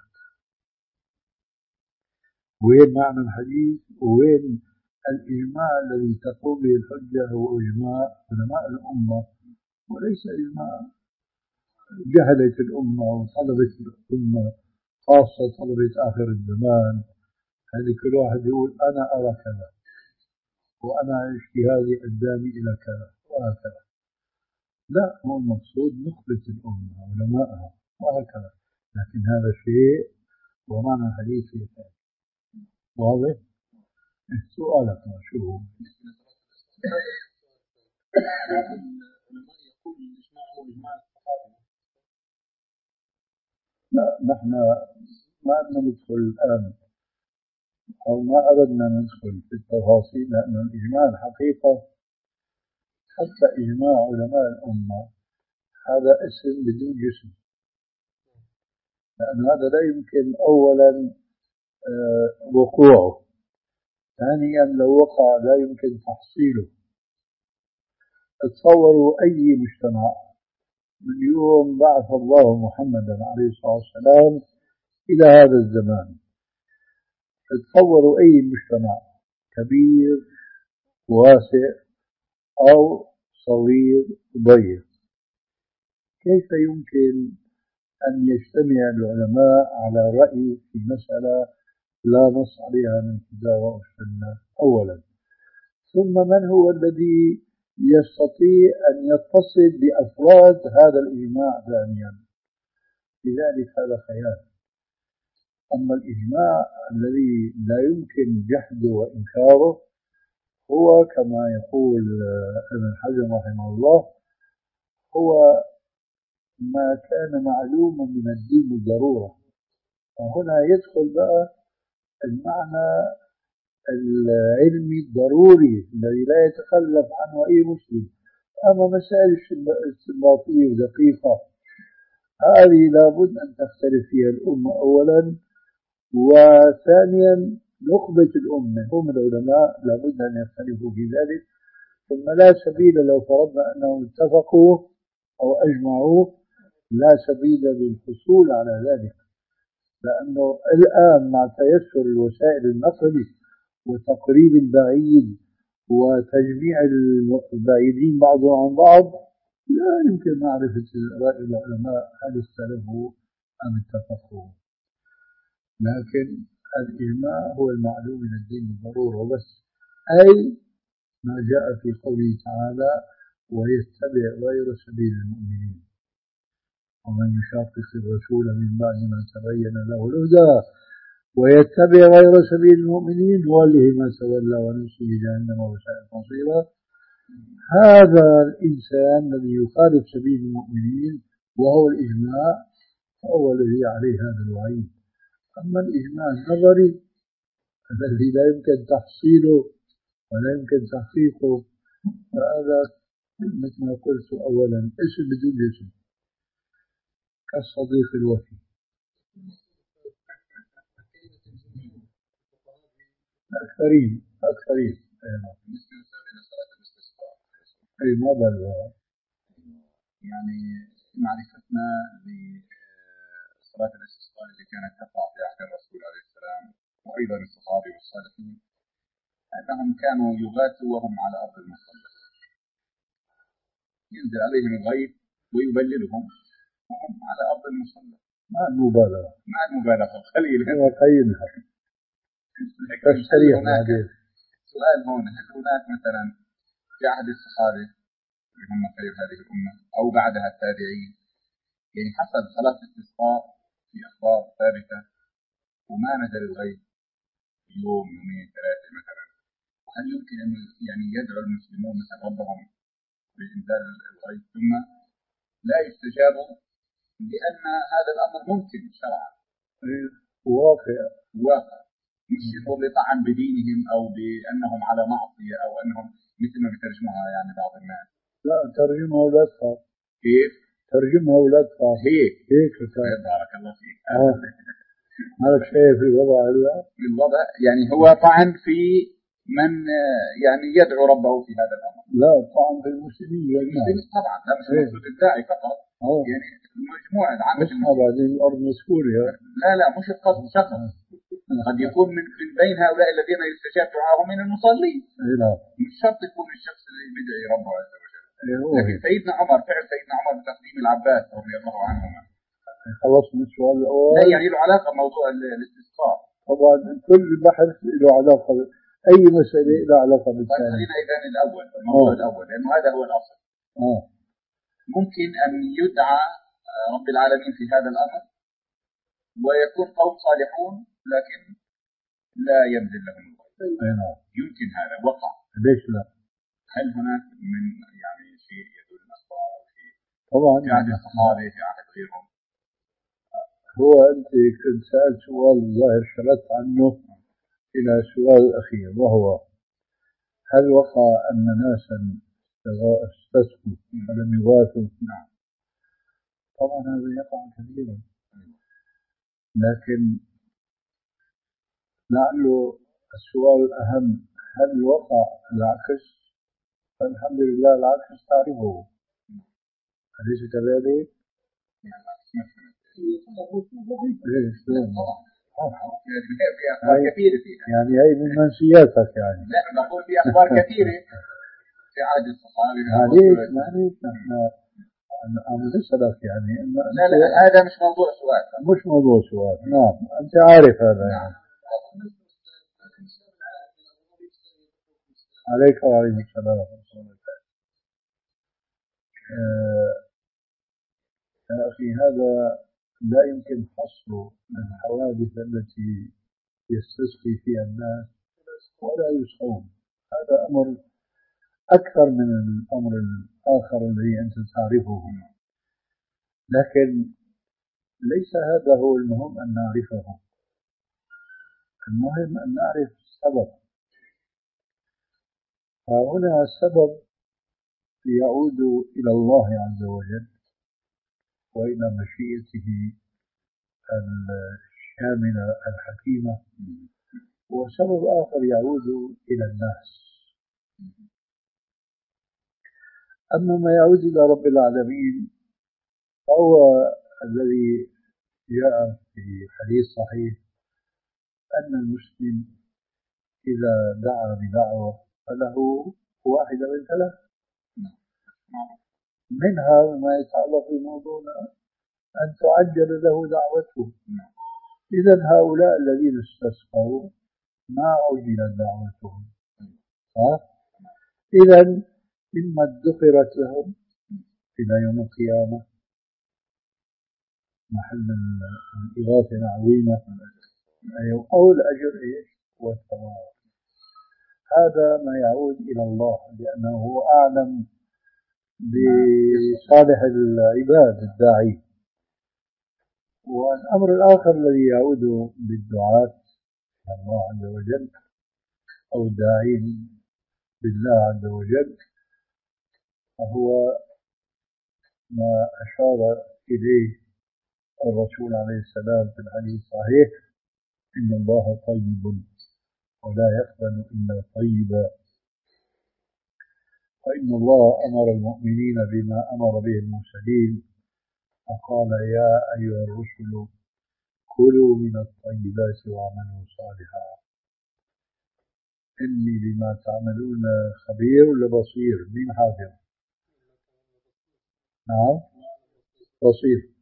وين معنى الحديث ووين الإجماع الذي تقوم به الحجة؟ هو إجماع علماء الأمة وليس إجماع جهلة الأمة وطلبة الأمة خاصة طلبة آخر الزمان، هذه كل واحد يقول أنا أرى كذا وأنا اجتهادي أداني إلى كذا وهكذا. لا، هو المقصود نخبة الأمة علماءها وهكذا، لكن هذا شيء ومعنى الحديث في ثاني. واضح؟ سؤالك ما شو هو؟ لا، نحن ما بدنا ندخل الآن أو ما أردنا ندخل في التفاصيل، لأن الإجماع الحقيقة حتى إجماع علماء الأمة هذا اسم بدون جسم، لأن هذا لا يمكن أولا وقوعه، ثانيا لو وقع لا يمكن تحصيله. تصوروا أي مجتمع من يوم بعث الله محمدا عليه الصلاة والسلام إلى هذا الزمان، تصوروا أي مجتمع كبير واسع أو صغير ضيق، كيف يمكن أن يجتمع العلماء على رأي في مسألة لا نص عليها من الكتاب والسنة أولا؟ ثم من هو الذي يستطيع أن يتصل بأفراد هذا الإجماع ثانيا؟ لذلك هذا خيال. أما الإجماع الذي لا يمكن جحده وإنكاره هو كما يقول ابن حزم رحمه الله، هو ما كان معلوما من الدين بالضرورة. وهنا يدخل بقى المعنى العلمي الضروري الذي لا يتخلف عنه أي مسلم. أما مسائل استنباطية ودقيقة هذه لابد أن تختلف فيها الأمة أولا، وثانيا نخبة الأمة هم العلماء لابد أن يختلفوا في ذلك. ثم لا سبيل لو فرضنا أنهم اتفقوا أو أجمعوا لا سبيل للحصول على ذلك، لأنه الآن مع تيسر الوسائل النقل وتقريب البعيد وتجميع البعيدين بعضهم عن بعض لا يمكن معرفة رأي العلماء هل اختلفوا أم اتفقوا. لكن الإجماع هو المعلوم من الدين بالضرورة وبس، أي ما جاء في قوله تعالى ويتبع غير سبيل المؤمنين ومن يشاقق الرسول من بعد ما تبين له الهدى ويتبع غير سبيل المؤمنين نوله ما تولى ونصله جهنم وساءت مصيرا. هذا الإنسان الذي يخالف سبيل المؤمنين وهو الإجماع هو الذي عليه هذا الوعيد. أما الإجماع النظري الذي لا يمكن تحصيله ولا يمكن تحقيقه فهذا مثل ما قلت أولا اسم بدون جسم كالصديق الوفي. أكثرين أكثرين أي ما بلغ يعني معرفتنا لصلاة الاستسقاء اللي كانت تقع في عهد الرسول عليه السلام وأيضا الصحابة والصالحين أنهم كانوا يغاثوا وهم على أرض المصلى، ينزل عليهم الغيث ويبللهم وهم على أرض المصلى مع المبالغة مع المبالغة قليلا وقيلها. هناك سؤال هون، هل هناك مثلا في عهد الصحابة اللي هم خير هذه الأمة أو بعدها التابعين يعني حصل صلاة استسقاء في أخبار ثابتة وما نزل الغيث يوم يومين ثلاثة مثلا، وهل يمكن أن يعني يدعو المسلمون مثلا ربهم بإنزال الغيث ثم لا يستجابوا لأن هذا الأمر ممكن شرعا واقع واقع مش يقول لطعن بدينهم أو بأنهم على معصية أو أنهم مثل ما بترجموها يعني بعض الناس. لا ترجمها ولا تخاف. كيف؟ ترجمها ولا تخاف. هيك هيك بارك الله فيك. آه. مالك شايف الوضع هلا؟ الوضع يعني هو طعن في من يعني يدعو ربه في هذا الأمر. لا طعن في المسلمين المسلمين طبعا لا مش المقصود الداعي فقط. أوه. يعني المجموعة عامة بعدين الأرض مسكونة. لا لا مش القصد شخص قد يكون من بين هؤلاء الذين يستجاب دعاهم من المصلين. نعم. مش شرط يكون الشخص اللي بدعي ربه عز وجل. أيوه. لكن سيدنا عمر فعل سيدنا عمر بتقديم العباس رضي الله عنهما خلصنا السؤال الأول. لا يعني له علاقة بموضوع الاستسقاء. طبعا كل بحث له علاقة، أي مسألة لها علاقة بالثاني. خلينا إذا الأول الموضوع أوه. الأول لأنه هذا هو الأصل. آه. ممكن أن يدعى رب العالمين في هذا الأمر ويكون قوم صالحون لكن لا ينزل لهم الغيث. يمكن هذا وقع. ليش لا؟ هل هناك من يعني شيء يدل أخبار في طبعا في عهد الصحابة في عهد غيرهم؟ هو أنت كنت سألت سؤال ظاهر شردت عنه إلى سؤال الأخير، وهو هل وقع أن ناسا استسقوا فلم يغاثوا؟ نعم. طبعا هذا يقع كثيرا، لكن لعله السؤال الأهم هل وقع العكس؟ فالحمد لله العكس تعرفه، أليس كذلك؟ يعني هي من منسياتك يعني. لا نقول في أخبار كثيرة في عهد الصحابة. معليش معليش نحن عم نسألك يعني إن لا لا هذا مش موضوع سؤال. مش موضوع سؤال. نعم أنت عارف هذا يعني. عليك وعليكم السلام ورحمة الله. يا أخي هذا لا يمكن حصر الحوادث التي يستسقي فيها الناس ولا يسقون. هذا أمر أكثر من الأمر الآخر الذي أنت تعرفه، لكن ليس هذا هو المهم أن نعرفه. المهم أن نعرف السبب. فهنا السبب يعود إلى الله عز وجل وإلى مشيئته الشاملة الحكيمة، وسبب آخر يعود إلى الناس. أما ما يعود إلى رب العالمين فهو الذي جاء في حديث صحيح أن المسلم إذا دعا بدعوة فله واحدة من ثلاث، منها ما يتعلق بموضوعنا أن تعجل له دعوته. إذا هؤلاء الذين استسقوا ما عجلت دعوتهم، إذا مما ادخرت لهم إلى يوم القيامة محل الإغاثة عظيمة أو الأجر إيش والثواب. هذا ما يعود إلى الله لأنه هو أعلم بصالح العباد الداعي. والأمر الآخر الذي يعود بالدعاة إلى الله عز وجل أو الداعين بالله عز وجل فهو ما أشار إليه الرسول عليه السلام في الحديث الصحيح: إن الله طيب ولا يقبل إلا طيبا، وإن الله أمر المؤمنين بما أمر به المرسلين فقال: يا أيها الرسل كلوا من الطيبات واعملوا صالحا إني بما تعملون خبير لبصير. مين حافظ؟ نعم بصير.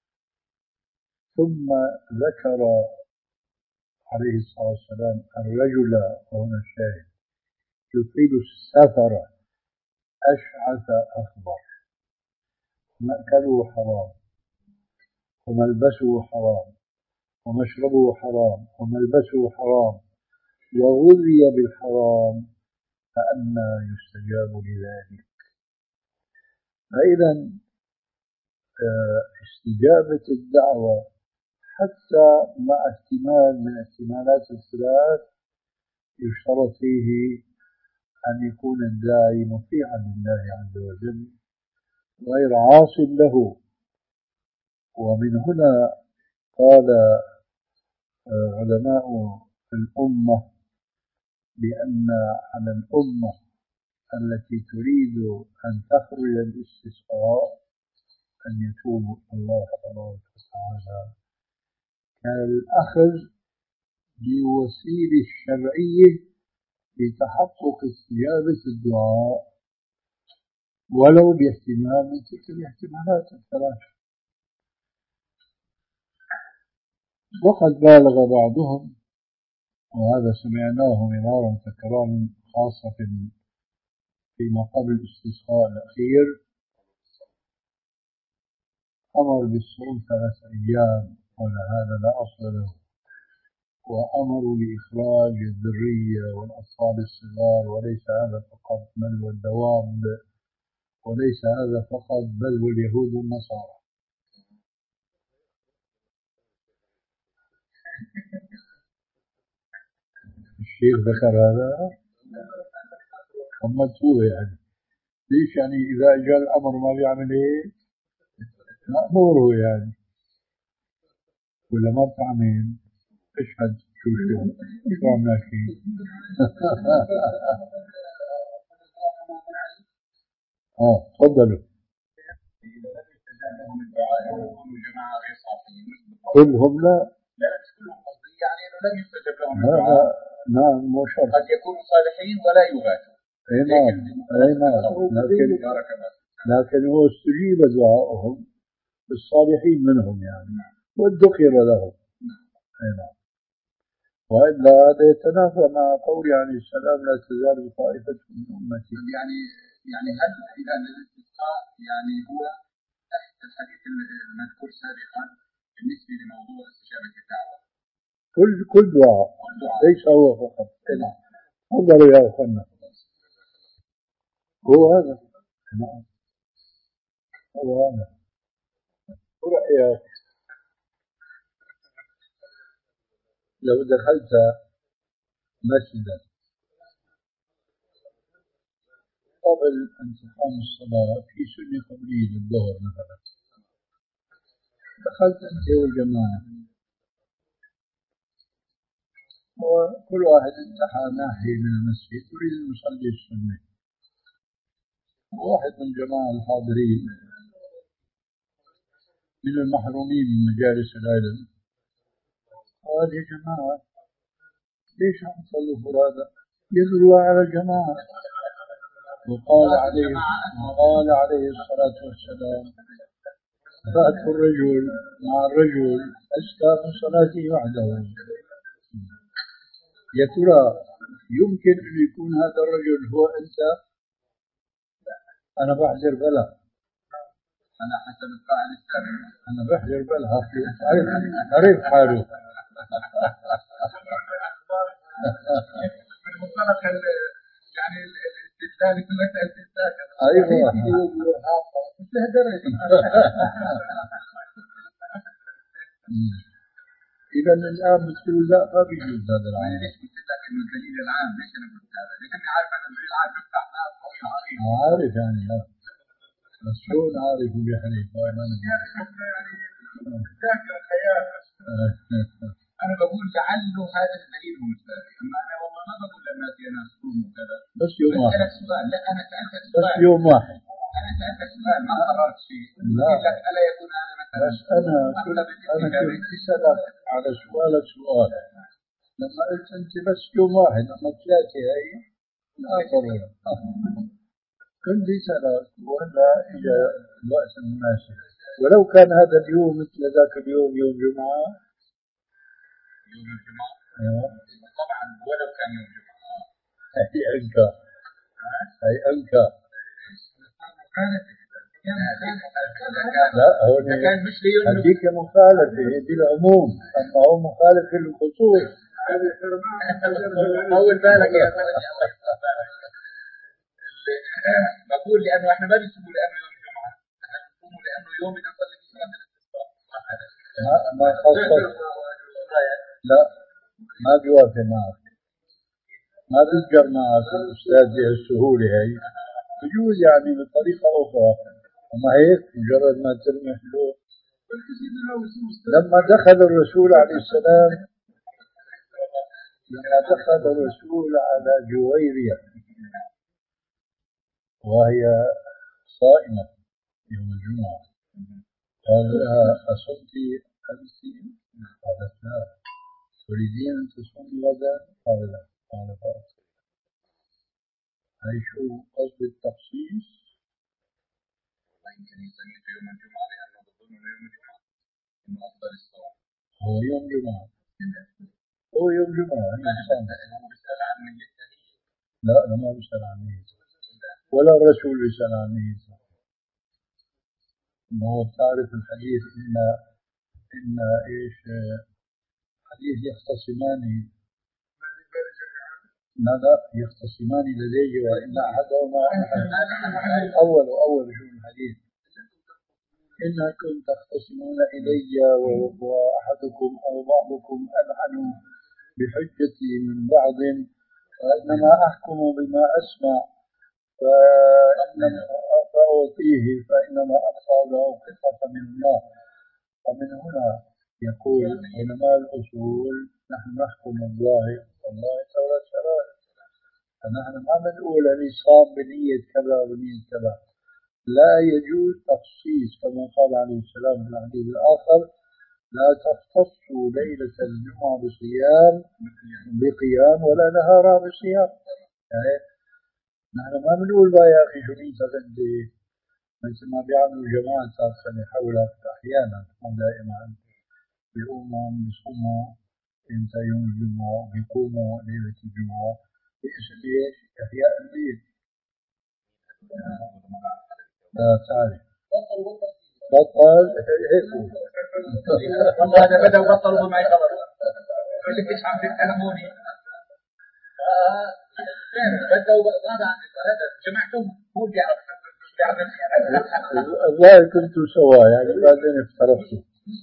ثم ذكر عليه الصلاة والسلام الرجل، وهنا الشاهد، يطيل السفر أشعث أخضر، مأكله حرام وملبسه حرام ومشربه حرام وملبسه حرام وغذي بالحرام فأنى يستجاب لذلك. فإذا استجابة الدعوة حتى مع احتمال من احتمالات الثلاث يشترط فيه أن يكون الداعي مطيعا لله عز وجل غير عاص له. ومن هنا قال علماء الأمة بأن على الأمة التي تريد أن تخرج الاستسقاء أن يتوبوا الله تبارك وتعالى كالأخذ بوسيلة الشرعية لتحقق استجابة الدعاء ولو باحتمال من تلك الاحتمالات الثلاثة. وقد بالغ بعضهم، وهذا سمعناه مرارا تكرارا خاصة فيما قبل الاستسقاء الأخير، أمر بالصوم ثلاث أيام، قال هذا لا أصل له، وأمروا بإخراج الذرية والأطفال الصغار، وليس هذا فقط بل والدواب، وليس هذا فقط بل واليهود والنصارى. الشيخ ذكر هذا حمدتوه يعني. ليش يعني إذا جاء الأمر ما بيعمل إيه؟ مأموره يعني، ولا ما بتعمل؟ اشهد شو شو شو عم نحكي. اه تفضلوا. كلهم لا لا مش كلهم قصدي، يعني انه لم يستجب لهم لا لا نعم مو شرط، قد يكونوا صالحين ولا يغاثوا. اي نعم اي نعم، لكن لكن هو استجيب دعائهم الصالحين منهم يعني، وادخر لهم. اي نعم. والا هذا يتنافى مع قول عليه السلام لا تزال طائفة من امتي. يعني يعني هل اذا الاستسقاء يعني هو تحت الحديث المذكور سابقا بالنسبه لموضوع استجابه الدعوه؟ كل كل دعاء ليس هو فقط. انظروا يا اخوانا، هو هذا. نعم هو هذا. ورأيك لو دخلت مسجدا قبل أن تقام الصلاة في سنة قبلية للظهر مثلا، دخلت أنت والجماعة، وكل واحد انتحى ناحية من المسجد يريد أن يصلي السنة، وواحد من الجماعة الحاضرين من المحرومين من مجالس العلم قال يا جماعة ليش عم تصلوا فرادى؟ يدلوا على الجماعة. وقال عليه وقال عليه الصلاة والسلام صلاة الرجل مع الرجل أزكى من صلاته وحده. يا ترى يمكن أن يكون هذا الرجل هو أنت؟ أنا بحذر بلا، أنا حسب القاعدة السابقة أنا بحذر بلا، عرف حاله. من منطلق يعني الاستدلال بمسألة الساكن. أيوه إذا الآن بتقول لا ما بيجوز هذا العمل. ليش قلت لك إنه الدليل العام؟ ليش أنا قلت هذا؟ لأني عارف أن الدليل العام بيفتح باب قوي عريض. عارف يعني لا، بس شلون عارف وبيحرف؟ ما ذاكر الحياة. أنا بقول لعله هذا الدليل هو السابق، أما أنا والله ما بقول للناس يا ناس قوموا وكذا. بس يوم واحد. سؤال، لا أنا سألتك سؤال. بس يوم واحد. أنا سألتك سؤال ما قررت شيء. لا. لك ألا يكون هذا مثلا. بس أنا كنت أنا كنت أسألك على سؤالك سؤال. لما قلت أنت بس يوم واحد، أما ثلاثة هي لا ضرورة. كنت أسألك ولا إجا الوقت المناسب، ولو كان هذا اليوم مثل ذاك اليوم يوم جمعة. يوم الجمعة. أيوة. طبعا ولو كان يوم جمعة. هي أنكا. هي أنكا. لا هو كان مش ليوم. هذيك مخالفة دي العموم، أما هو مخالف للخصوص. طول بالك يا بقول لأنه إحنا ما بنسموه لأنه يوم جمعة، إحنا بنسموه لأنه يوم نصلي فيه صلاة الاستسقاء. ما خصص. لا ما بيوافق معك، ما بيتجر معك الأستاذ بهالسهولة هي، بجوز يعني بطريقة أخرى، أما هيك مجرد ما ترمي حلول. لما دخل الرسول عليه السلام لما دخل الرسول على جويرية وهي صائمة يوم الجمعة قال لها أصمت أمس؟ قالت لا. تريدين أن تصومي غدا؟ قال لا. قال فأفطر. هاي شو قصد التخصيص؟ يمكن يسمي في يوم الجمعة لأنه بظن يوم الجمعة إنه أفضل الصوم. هو يوم جمعة، هو يوم جمعة. لا أنا ما بسأل عن نيته، ولا الرسول بيسأل عن نيته. ما هو بتعرف الحديث إن إن إيش حديث يختصمان، لا لا يختصمان لديه وإن أحدهما أول أول شو الحديث إنكم تختصمون إلي وأحدكم أو بعضكم ألعن بحجتي من بعض، فإنما أحكم بما أسمع فإنما أعطيه فإنما أقطع له قطعة من الله. ومن هنا يقول علماء الأصول نحن نحكم الظاهر والله تولى الشرائع، فنحن ما بنقول اللي صام بنية كذا وبنية كذا. لا يجوز تخصيص كما قال عليه السلام في الحديث الآخر لا تختصوا ليلة الجمعة بصيام بقيام ولا نهارا بصيام. يعني نحن ما بنقول بقى يا أخي شو نيتك أنت مثل ما بيعملوا جماعة سنة حولك أحيانا مو دائما بيقوموا بيصوموا إمتى يوم الجمعة وبيقوموا ليلة الجمعة باسم إيش؟ إحياء الليل. لا تعرف بطل هيك والله هذا بدأ بطلوا معي خبر يقول لك ايش عم تتكلموني بدأوا ماذا عم هذا جمعتم هو بيعرف بيعرف والله كنتوا سوا يعني بعدين افترقتوا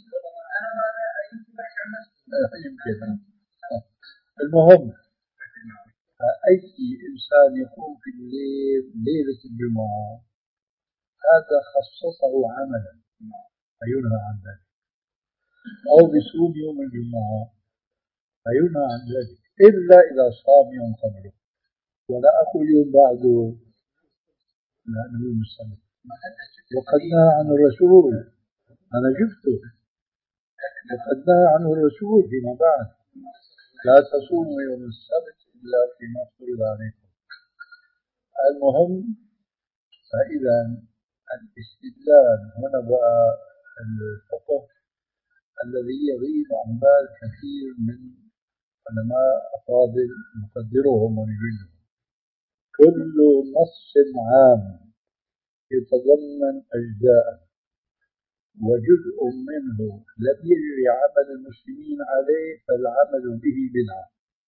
يمكن. المهم أي إنسان يقوم في الليل ليلة الجمعة هذا خصصه عملا فينهى عن ذلك، أو بصوم يوم الجمعة فينهى عن ذلك إلا إذا صام يوم قبله، ولا أقول يوم بعده لأنه يوم السبت. وقد نهى عن الرسول، أنا جبته وقد نهى عنه الرسول فيما بعد لا تصوموا يوم السبت إلا فيما فرض عليكم. المهم فإذا الاستدلال هنا بقى الفقه الذي يغيب عن بال كثير من علماء أفاضل نقدرهم ونجلهم. كل نص عام يتضمن أجزاء وجزء منه لم يجري عمل المسلمين عليه فالعمل به بدعة.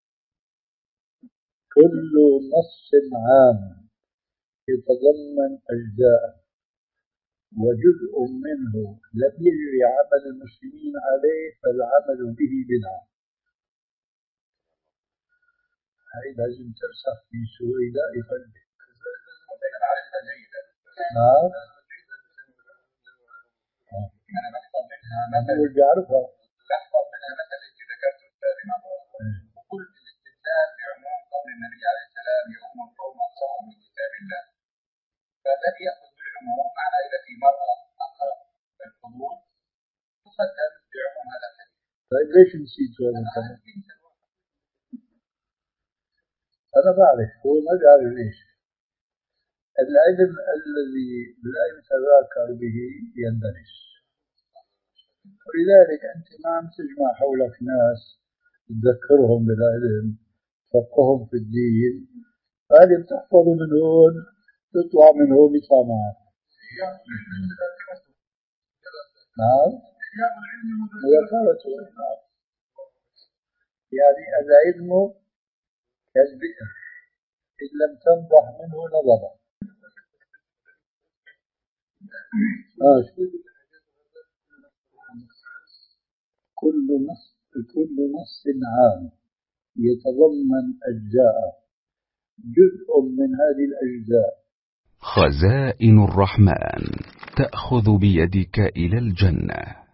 كل نص عام يتضمن أجزاء وجزء منه لم يجري عمل المسلمين عليه فالعمل به بدعة. هاي لازم ترسخ في سويداء قلبك. نعم أنا بحفظ منها مثلا اللي بيعرفها بحفظ منها مثلا اللي ذكرته الثاني مرة وقلت الاستدلال بعموم قول النبي عليه السلام يؤم القوم أقصاهم من كتاب الله، فالذي يأخذ بالعموم معنى إذا في مرة أقرأ الحدود تقدم بعموم هذا الحديث. طيب ليش نسيت هذا الكلام؟ أنا بعرف هو ما بيعرف ليش. العلم الذي لا يتذاكر به يندرس، ولذلك أنت ما عم تجمع حولك ناس تذكرهم بالعلم تفقههم في الدين، فهذه بتحفظوا من هون تطلع من هون يطلع معك. نعم مذاكرته يعني العلم كالبئر إن لم تنضح منه نضب. آه. كل نص كل نص عام يتضمن أجزاء جزء من هذه الأجزاء. خزائن الرحمن تأخذ بيدك إلى الجنة.